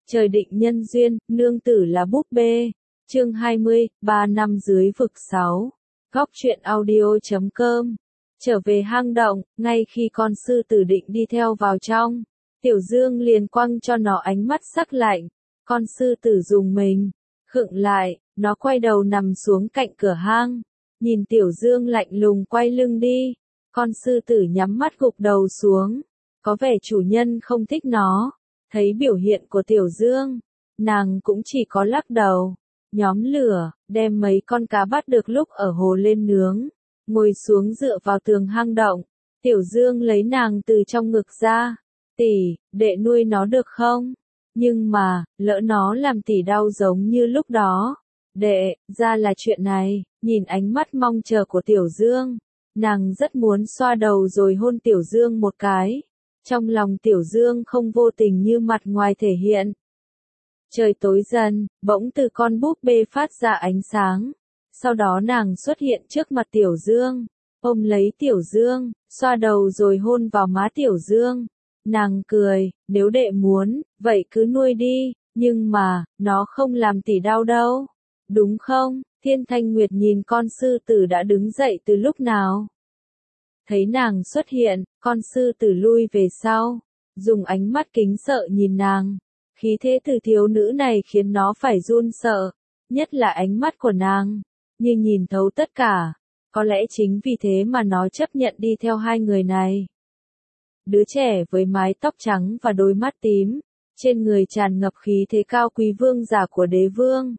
Trời định nhân duyên, nương tử là búp bê. Chương 20, 3 năm dưới vực 6. Góc truyện audio.com. Trở về hang động, ngay khi con sư tử định đi theo vào trong, Tiểu Dương liền quăng cho nó ánh mắt sắc lạnh. Con sư tử dùng mình, khựng lại, nó quay đầu nằm xuống cạnh cửa hang, nhìn Tiểu Dương lạnh lùng quay lưng đi. Con sư tử nhắm mắt gục đầu xuống, có vẻ chủ nhân không thích nó. Thấy biểu hiện của Tiểu Dương, nàng cũng chỉ có lắc đầu, nhóm lửa, đem mấy con cá bắt được lúc ở hồ lên nướng, ngồi xuống dựa vào tường hang động. Tiểu Dương lấy nàng từ trong ngực ra, tỷ, đệ nuôi nó được không? Nhưng mà, lỡ nó làm tỷ đau giống như lúc đó. Đệ, ra là chuyện này, nhìn ánh mắt mong chờ của Tiểu Dương, nàng rất muốn xoa đầu rồi hôn Tiểu Dương một cái. Trong lòng Tiểu Dương không vô tình như mặt ngoài thể hiện. Trời tối dần, bỗng từ con búp bê phát ra ánh sáng. Sau đó nàng xuất hiện trước mặt Tiểu Dương, ôm lấy Tiểu Dương, xoa đầu rồi hôn vào má Tiểu Dương. Nàng cười, nếu đệ muốn, vậy cứ nuôi đi, nhưng mà, nó không làm tỷ đau đâu. Đúng không? Thiên Thanh Nguyệt nhìn con sư tử đã đứng dậy từ lúc nào. Thấy nàng xuất hiện, con sư tử lui về sau, dùng ánh mắt kính sợ nhìn nàng. Khí thế từ thiếu nữ này khiến nó phải run sợ, nhất là ánh mắt của nàng, như nhìn thấu tất cả. Có lẽ chính vì thế mà nó chấp nhận đi theo hai người này. Đứa trẻ với mái tóc trắng và đôi mắt tím, trên người tràn ngập khí thế cao quý vương giả của đế vương.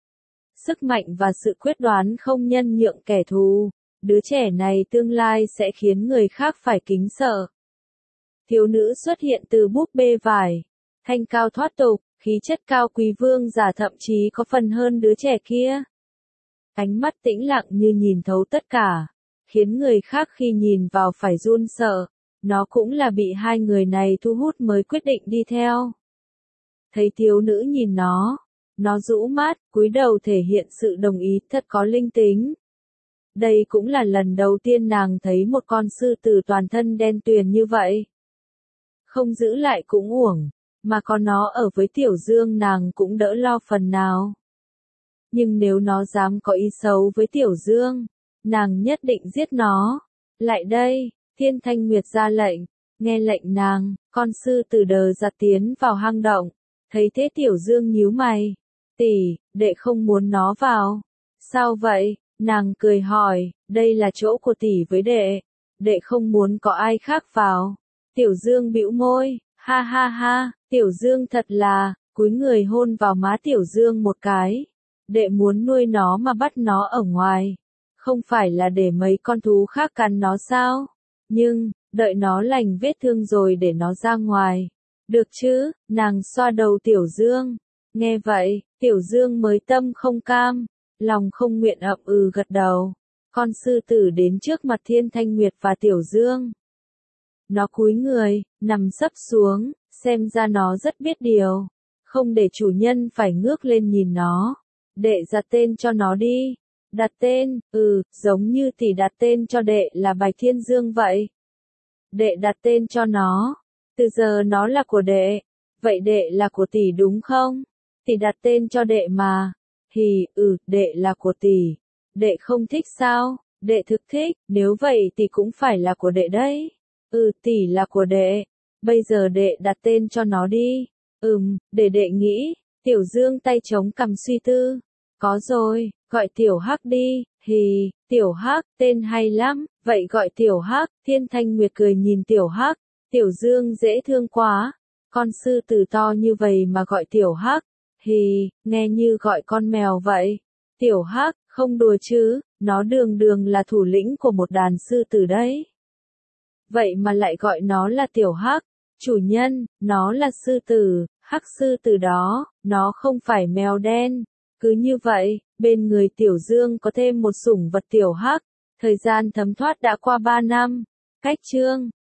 Sức mạnh và sự quyết đoán không nhân nhượng kẻ thù. Đứa trẻ này tương lai sẽ khiến người khác phải kính sợ. Thiếu nữ xuất hiện từ búp bê vải, thanh cao thoát tục, khí chất cao quý vương giả thậm chí có phần hơn đứa trẻ kia. Ánh mắt tĩnh lặng như nhìn thấu tất cả, khiến người khác khi nhìn vào phải run sợ. Nó cũng là bị hai người này thu hút mới quyết định đi theo. Thấy thiếu nữ nhìn nó rũ mắt, cúi đầu thể hiện sự đồng ý thật có linh tính. Đây cũng là lần đầu tiên nàng thấy một con sư tử toàn thân đen tuyền như vậy. Không giữ lại cũng uổng, mà có nó ở với Tiểu Dương nàng cũng đỡ lo phần nào. Nhưng nếu nó dám có ý xấu với Tiểu Dương, nàng nhất định giết nó. Lại đây, Thiên Thanh Nguyệt ra lệnh, nghe lệnh nàng, con sư tử đờ ra tiến vào hang động. Thấy thế Tiểu Dương nhíu mày, tỷ, đệ không muốn nó vào. Sao vậy? Nàng cười hỏi, đây là chỗ của tỷ với đệ không muốn có ai khác vào. Tiểu Dương bĩu môi, ha ha ha, Tiểu Dương thật là, cúi người hôn vào má Tiểu Dương một cái. Đệ muốn nuôi nó mà bắt nó ở ngoài, không phải là để mấy con thú khác cắn nó sao? Nhưng, đợi nó lành vết thương rồi để nó ra ngoài. Được chứ? Nàng xoa đầu Tiểu Dương. Nghe vậy, Tiểu Dương mới tâm không cam. Lòng không nguyện ậm gật đầu. Con sư tử đến trước mặt Thiên Thanh Nguyệt và Tiểu Dương. Nó cúi người, nằm sấp xuống, xem ra nó rất biết điều. Không để chủ nhân phải ngước lên nhìn nó. Đệ đặt tên cho nó đi. Đặt tên, giống như tỷ đặt tên cho đệ là Bạch Thiên Dương vậy. Đệ đặt tên cho nó. Từ giờ nó là của đệ. Vậy đệ là của tỷ đúng không? Tỷ đặt tên cho đệ mà. Đệ là của tỷ. Đệ không thích sao? Đệ thực thích, nếu vậy tỷ cũng phải là của đệ đấy. Tỷ là của đệ. Bây giờ đệ đặt tên cho nó đi. Để đệ nghĩ. Tiểu Dương tay chống cằm suy tư. Có rồi, gọi Tiểu Hắc đi. Tiểu Hắc, tên hay lắm. Vậy gọi Tiểu Hắc. Thiên Thanh Nguyệt cười nhìn Tiểu Hắc. Tiểu Dương dễ thương quá. Con sư tử to như vậy mà gọi Tiểu Hắc. Nghe như gọi con mèo vậy. Tiểu Hắc, không đùa chứ, nó đường đường là thủ lĩnh của một đàn sư tử đấy. Vậy mà lại gọi nó là Tiểu Hắc. Chủ nhân, nó là sư tử, Hắc sư tử đó, nó không phải mèo đen. Cứ như vậy, bên người Tiểu Dương có thêm một sủng vật Tiểu Hắc. Thời gian thấm thoát đã qua 3 năm. Cách chương